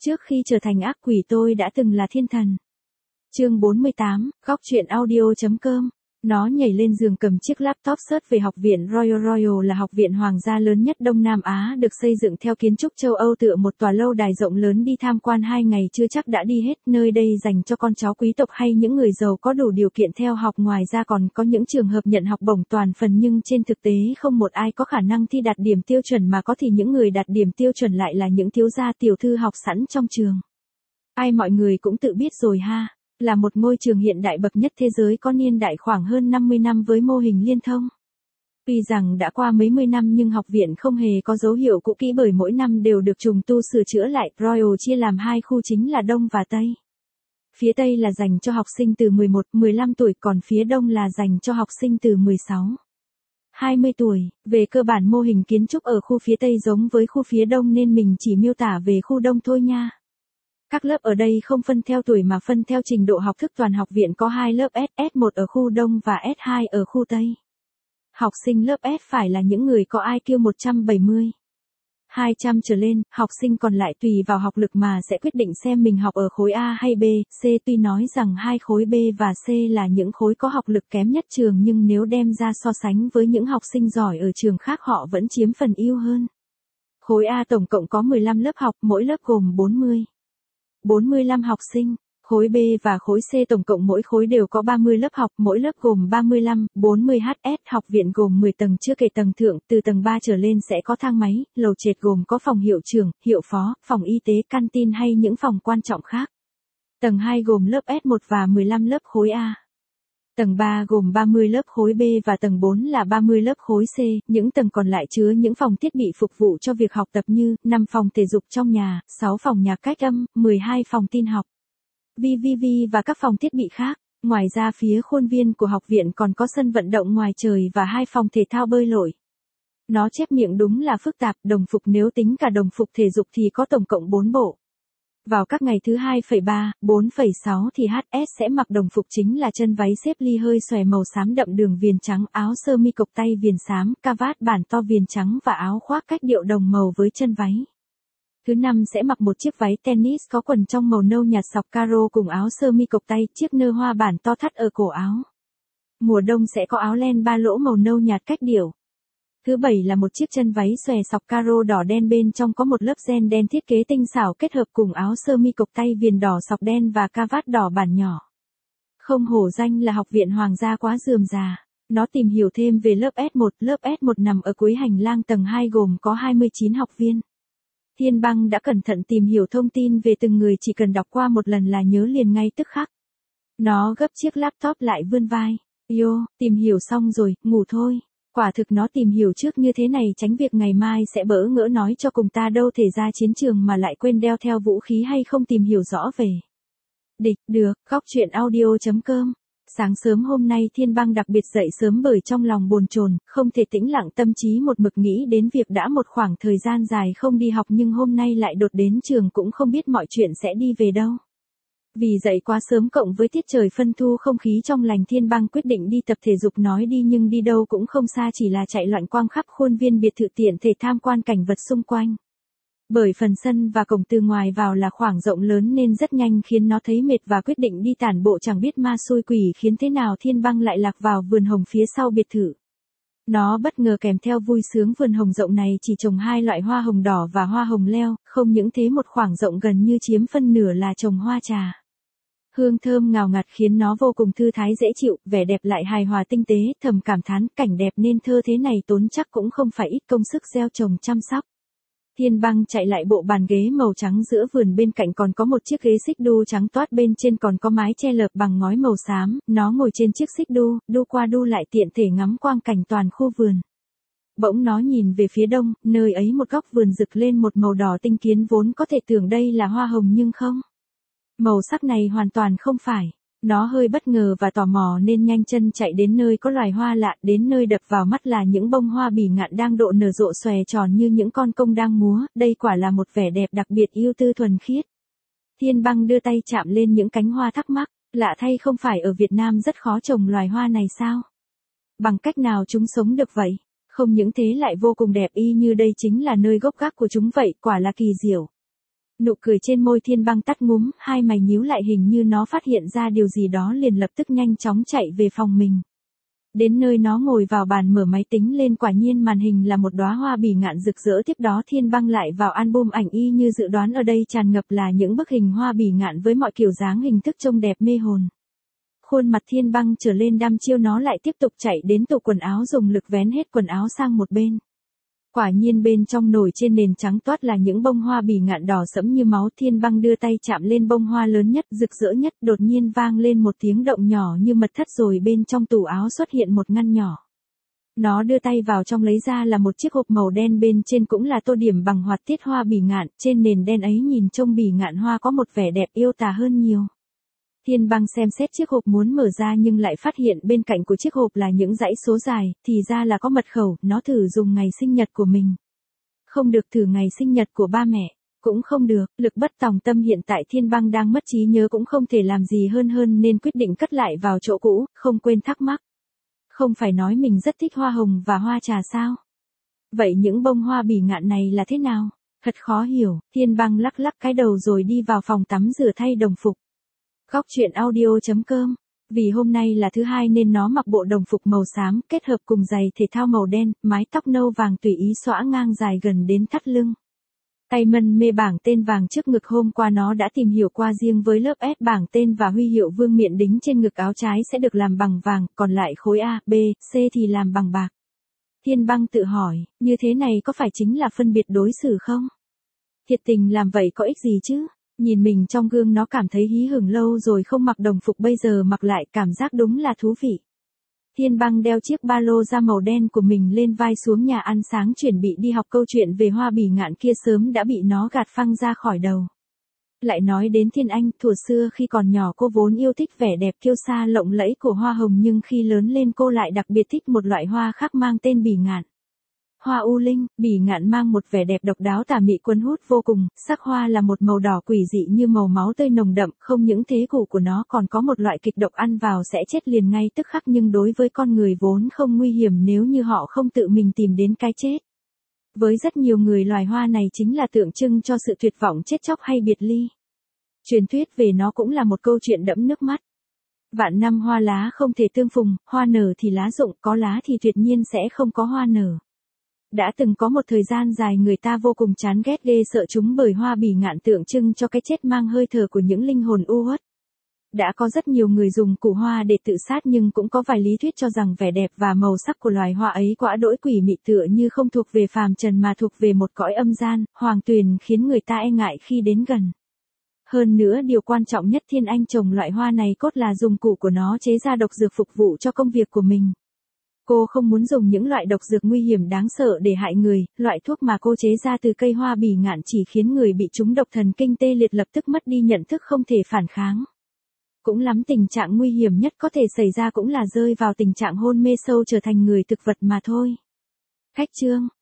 Trước khi trở thành ác quỷ tôi đã từng là thiên thần. Chương 48, góc truyện audio.com. Nó nhảy lên giường cầm chiếc laptop search về học viện Royal là học viện hoàng gia lớn nhất Đông Nam Á, được xây dựng theo kiến trúc châu Âu tựa một tòa lâu đài rộng lớn, đi tham quan 2 ngày chưa chắc đã đi hết. Nơi đây dành cho con cháu quý tộc hay những người giàu có đủ điều kiện theo học, ngoài ra còn có những trường hợp nhận học bổng toàn phần, nhưng trên thực tế không một ai có khả năng thi đạt điểm tiêu chuẩn, mà có thì những người đạt điểm tiêu chuẩn lại là những thiếu gia tiểu thư học sẵn trong trường. Ai mọi người cũng tự biết rồi ha. Là một ngôi trường hiện đại bậc nhất thế giới, có niên đại khoảng hơn 50 năm với mô hình liên thông. Tuy rằng đã qua mấy mươi năm nhưng học viện không hề có dấu hiệu cũ kỹ, bởi mỗi năm đều được trùng tu sửa chữa lại. Royal chia làm 2 khu chính là Đông và Tây. Phía Tây là dành cho học sinh từ 11-15 tuổi, còn phía Đông là dành cho học sinh từ 16-20 tuổi. Về cơ bản mô hình kiến trúc ở khu phía Tây giống với khu phía Đông nên mình chỉ miêu tả về khu Đông thôi nha. Các lớp ở đây không phân theo tuổi mà phân theo trình độ học thức. Toàn học viện có 2 lớp S1 ở khu Đông và S2 ở khu Tây. Học sinh lớp S phải là những người có IQ 170, 200 trở lên, học sinh còn lại tùy vào học lực mà sẽ quyết định xem mình học ở khối A hay B, C. Tuy nói rằng 2 khối B và C là những khối có học lực kém nhất trường, nhưng nếu đem ra so sánh với những học sinh giỏi ở trường khác, họ vẫn chiếm phần ưu hơn. Khối A tổng cộng có 15 lớp học, mỗi lớp gồm 45 học sinh. Khối B và khối C tổng cộng mỗi khối đều có 30 lớp học, mỗi lớp gồm 35-40 HS. Học viện gồm 10 tầng chưa kể tầng thượng, từ tầng 3 trở lên sẽ có thang máy. Lầu trệt gồm có phòng hiệu trưởng, hiệu phó, phòng y tế, canteen hay những phòng quan trọng khác. Tầng 2 gồm lớp S1 và 15 lớp khối A. Tầng 3 gồm 30 lớp khối B và tầng 4 là 30 lớp khối C. Những tầng còn lại chứa những phòng thiết bị phục vụ cho việc học tập như 5 phòng thể dục trong nhà, 6 phòng nhạc cách âm, 12 phòng tin học, VVV và các phòng thiết bị khác. Ngoài ra phía khuôn viên của học viện còn có sân vận động ngoài trời và 2 phòng thể thao bơi lội. Nó chép miệng đúng là phức tạp. Đồng phục nếu tính cả đồng phục thể dục thì có tổng cộng 4 bộ. Vào các ngày thứ 2,3, 4,6 thì HS sẽ mặc đồng phục chính là chân váy xếp ly hơi xòe màu xám đậm đường viền trắng, áo sơ mi cộc tay viền xám, cà vạt bản to viền trắng và áo khoác cách điệu đồng màu với chân váy. Thứ 5 sẽ mặc một chiếc váy tennis có quần trong màu nâu nhạt sọc caro cùng áo sơ mi cộc tay, chiếc nơ hoa bản to thắt ở cổ áo. Mùa đông sẽ có áo len 3 lỗ màu nâu nhạt cách điệu. Thứ 7 là một chiếc chân váy xòe sọc caro đỏ đen, bên trong có một lớp ren đen thiết kế tinh xảo kết hợp cùng áo sơ mi cộc tay viền đỏ sọc đen và cà vạt đỏ bản nhỏ. Không hổ danh là học viện hoàng gia quá rườm rà. Nó tìm hiểu thêm về lớp S1. Lớp S1 nằm ở cuối hành lang tầng 2 gồm có 29 học viên. Thiên Băng đã cẩn thận tìm hiểu thông tin về từng người, chỉ cần đọc qua một lần là nhớ liền ngay tức khắc. Nó gấp chiếc laptop lại vươn vai. Yo, tìm hiểu xong rồi, ngủ thôi. Quả thực nó tìm hiểu trước như thế này tránh việc ngày mai sẽ bỡ ngỡ nói cho cùng ta đâu thể ra chiến trường mà lại quên đeo theo vũ khí hay không tìm hiểu rõ về địch được. Góc truyện audio.com. Sáng sớm hôm nay Thiên Băng đặc biệt dậy sớm bởi trong lòng bồn chồn, không thể tĩnh lặng, tâm trí một mực nghĩ đến việc đã một khoảng thời gian dài không đi học nhưng hôm nay lại đột đến trường, cũng không biết mọi chuyện sẽ đi về đâu. Vì dậy quá sớm cộng với tiết trời phân thu không khí trong lành, Thiên Băng quyết định đi tập thể dục. Nói đi nhưng đi đâu cũng không xa, chỉ là chạy loạn quang khắp khuôn viên biệt thự tiện thể tham quan cảnh vật xung quanh. Bởi phần sân và cổng từ ngoài vào là khoảng rộng lớn nên rất nhanh khiến nó thấy mệt và quyết định đi tản bộ. Chẳng biết ma xui quỷ khiến thế nào Thiên Băng lại lạc vào vườn hồng phía sau biệt thự. Nó bất ngờ kèm theo vui sướng, vườn hồng rộng này chỉ trồng 2 loại hoa hồng đỏ và hoa hồng leo, không những thế một khoảng rộng gần như chiếm phân nửa là trồng hoa trà. Hương thơm ngào ngạt khiến nó vô cùng thư thái dễ chịu, vẻ đẹp lại hài hòa tinh tế, thầm cảm thán cảnh đẹp nên thơ thế này tốn chắc cũng không phải ít công sức gieo trồng chăm sóc. Thiên Băng chạy lại bộ bàn ghế màu trắng giữa vườn, bên cạnh còn có một chiếc ghế xích đu trắng toát, bên trên còn có mái che lợp bằng ngói màu xám. Nó ngồi trên chiếc xích đu, đu qua đu lại tiện thể ngắm quang cảnh toàn khu vườn. Bỗng nó nhìn về phía đông, nơi ấy một góc vườn rực lên một màu đỏ tinh kiến, vốn có thể tưởng đây là hoa hồng nhưng không. Màu sắc này hoàn toàn không phải. Nó hơi bất ngờ và tò mò nên nhanh chân chạy đến nơi có loài hoa lạ, đến nơi đập vào mắt là những bông hoa bỉ ngạn đang độ nở rộ xòe tròn như những con công đang múa. Đây quả là một vẻ đẹp đặc biệt ưu tư thuần khiết. Thiên Băng đưa tay chạm lên những cánh hoa, thắc mắc, lạ thay, không phải ở Việt Nam rất khó trồng loài hoa này sao? Bằng cách nào chúng sống được vậy? Không những thế lại vô cùng đẹp, y như đây chính là nơi gốc gác của chúng vậy, quả là kỳ diệu. Nụ cười trên môi Thiên Băng tắt ngúm, hai mày nhíu lại hình như nó phát hiện ra điều gì đó liền lập tức nhanh chóng chạy về phòng mình. Đến nơi nó ngồi vào bàn mở máy tính lên, quả nhiên màn hình là một đóa hoa bỉ ngạn rực rỡ, tiếp đó Thiên Băng lại vào album ảnh y như dự đoán, ở đây tràn ngập là những bức hình hoa bỉ ngạn với mọi kiểu dáng hình thức trông đẹp mê hồn. Khuôn mặt Thiên Băng trở lên đăm chiêu, nó lại tiếp tục chạy đến tủ quần áo dùng lực vén hết quần áo sang một bên. Quả nhiên bên trong nồi trên nền trắng toát là những bông hoa bỉ ngạn đỏ sẫm như máu. Thiên Băng đưa tay chạm lên bông hoa lớn nhất, rực rỡ nhất, đột nhiên vang lên một tiếng động nhỏ như mật thất, rồi bên trong tủ áo xuất hiện một ngăn nhỏ. Nó đưa tay vào trong lấy ra là một chiếc hộp màu đen, bên trên cũng là tô điểm bằng họa tiết hoa bỉ ngạn, trên nền đen ấy nhìn trông bỉ ngạn hoa có một vẻ đẹp yêu tà hơn nhiều. Thiên Băng xem xét chiếc hộp muốn mở ra nhưng lại phát hiện bên cạnh của chiếc hộp là những dãy số dài, thì ra là có mật khẩu. Nó thử dùng ngày sinh nhật của mình. Không được, thử ngày sinh nhật của ba mẹ. Cũng không được, lực bất tòng tâm, hiện tại Thiên Băng đang mất trí nhớ cũng không thể làm gì hơn nên quyết định cất lại vào chỗ cũ, không quên thắc mắc. Không phải nói mình rất thích hoa hồng và hoa trà sao? Vậy những bông hoa bỉ ngạn này là thế nào? Thật khó hiểu. Thiên Băng lắc lắc cái đầu rồi đi vào phòng tắm rửa thay đồng phục. Góc truyện audio.com. Vì hôm nay là thứ hai nên nó mặc bộ đồng phục màu xám kết hợp cùng giày thể thao màu đen, mái tóc nâu vàng tùy ý xõa ngang dài gần đến thắt lưng. Tay mân mê bảng tên vàng trước ngực, hôm qua nó đã tìm hiểu qua, riêng với lớp S bảng tên và huy hiệu vương miện đính trên ngực áo trái sẽ được làm bằng vàng, còn lại khối A, B, C thì làm bằng bạc. Thiên Băng tự hỏi, như thế này có phải chính là phân biệt đối xử không? Thiệt tình làm vậy có ích gì chứ? Nhìn mình trong gương nó cảm thấy hí hửng, lâu rồi không mặc đồng phục, bây giờ mặc lại cảm giác đúng là thú vị. Thiên Băng đeo chiếc ba lô da màu đen của mình lên vai, xuống nhà ăn sáng chuẩn bị đi học. Câu chuyện về hoa bỉ ngạn kia sớm đã bị nó gạt phăng ra khỏi đầu. Lại nói đến Thiên Anh, thuở xưa khi còn nhỏ cô vốn yêu thích vẻ đẹp kiêu sa lộng lẫy của hoa hồng, nhưng khi lớn lên cô lại đặc biệt thích một loại hoa khác mang tên bỉ ngạn. Hoa u linh, bỉ ngạn mang một vẻ đẹp độc đáo tà mị cuốn hút vô cùng, sắc hoa là một màu đỏ quỷ dị như màu máu tươi nồng đậm, không những thế củ của nó còn có một loại kịch độc, ăn vào sẽ chết liền ngay tức khắc, nhưng đối với con người vốn không nguy hiểm nếu như họ không tự mình tìm đến cái chết. Với rất nhiều người, loài hoa này chính là tượng trưng cho sự tuyệt vọng, chết chóc hay biệt ly. Truyền thuyết về nó cũng là một câu chuyện đẫm nước mắt. Vạn năm hoa lá không thể tương phùng, hoa nở thì lá rụng, có lá thì tuyệt nhiên sẽ không có hoa nở. Đã từng có một thời gian dài người ta vô cùng chán ghét ghê sợ chúng, bởi hoa bỉ ngạn tượng trưng cho cái chết, mang hơi thở của những linh hồn u uất. Đã có rất nhiều người dùng củ hoa để tự sát, nhưng cũng có vài lý thuyết cho rằng vẻ đẹp và màu sắc của loài hoa ấy quá đỗi quỷ mị, tựa như không thuộc về phàm trần mà thuộc về một cõi âm gian, hoàng tuyền, khiến người ta e ngại khi đến gần. Hơn nữa điều quan trọng nhất, Thiên Anh trồng loại hoa này cốt là dùng củ của nó chế ra độc dược phục vụ cho công việc của mình. Cô không muốn dùng những loại độc dược nguy hiểm đáng sợ để hại người, loại thuốc mà cô chế ra từ cây hoa bỉ ngạn chỉ khiến người bị trúng độc thần kinh tê liệt, lập tức mất đi nhận thức, không thể phản kháng. Cũng lắm, tình trạng nguy hiểm nhất có thể xảy ra cũng là rơi vào tình trạng hôn mê sâu, trở thành người thực vật mà thôi. Khách chương.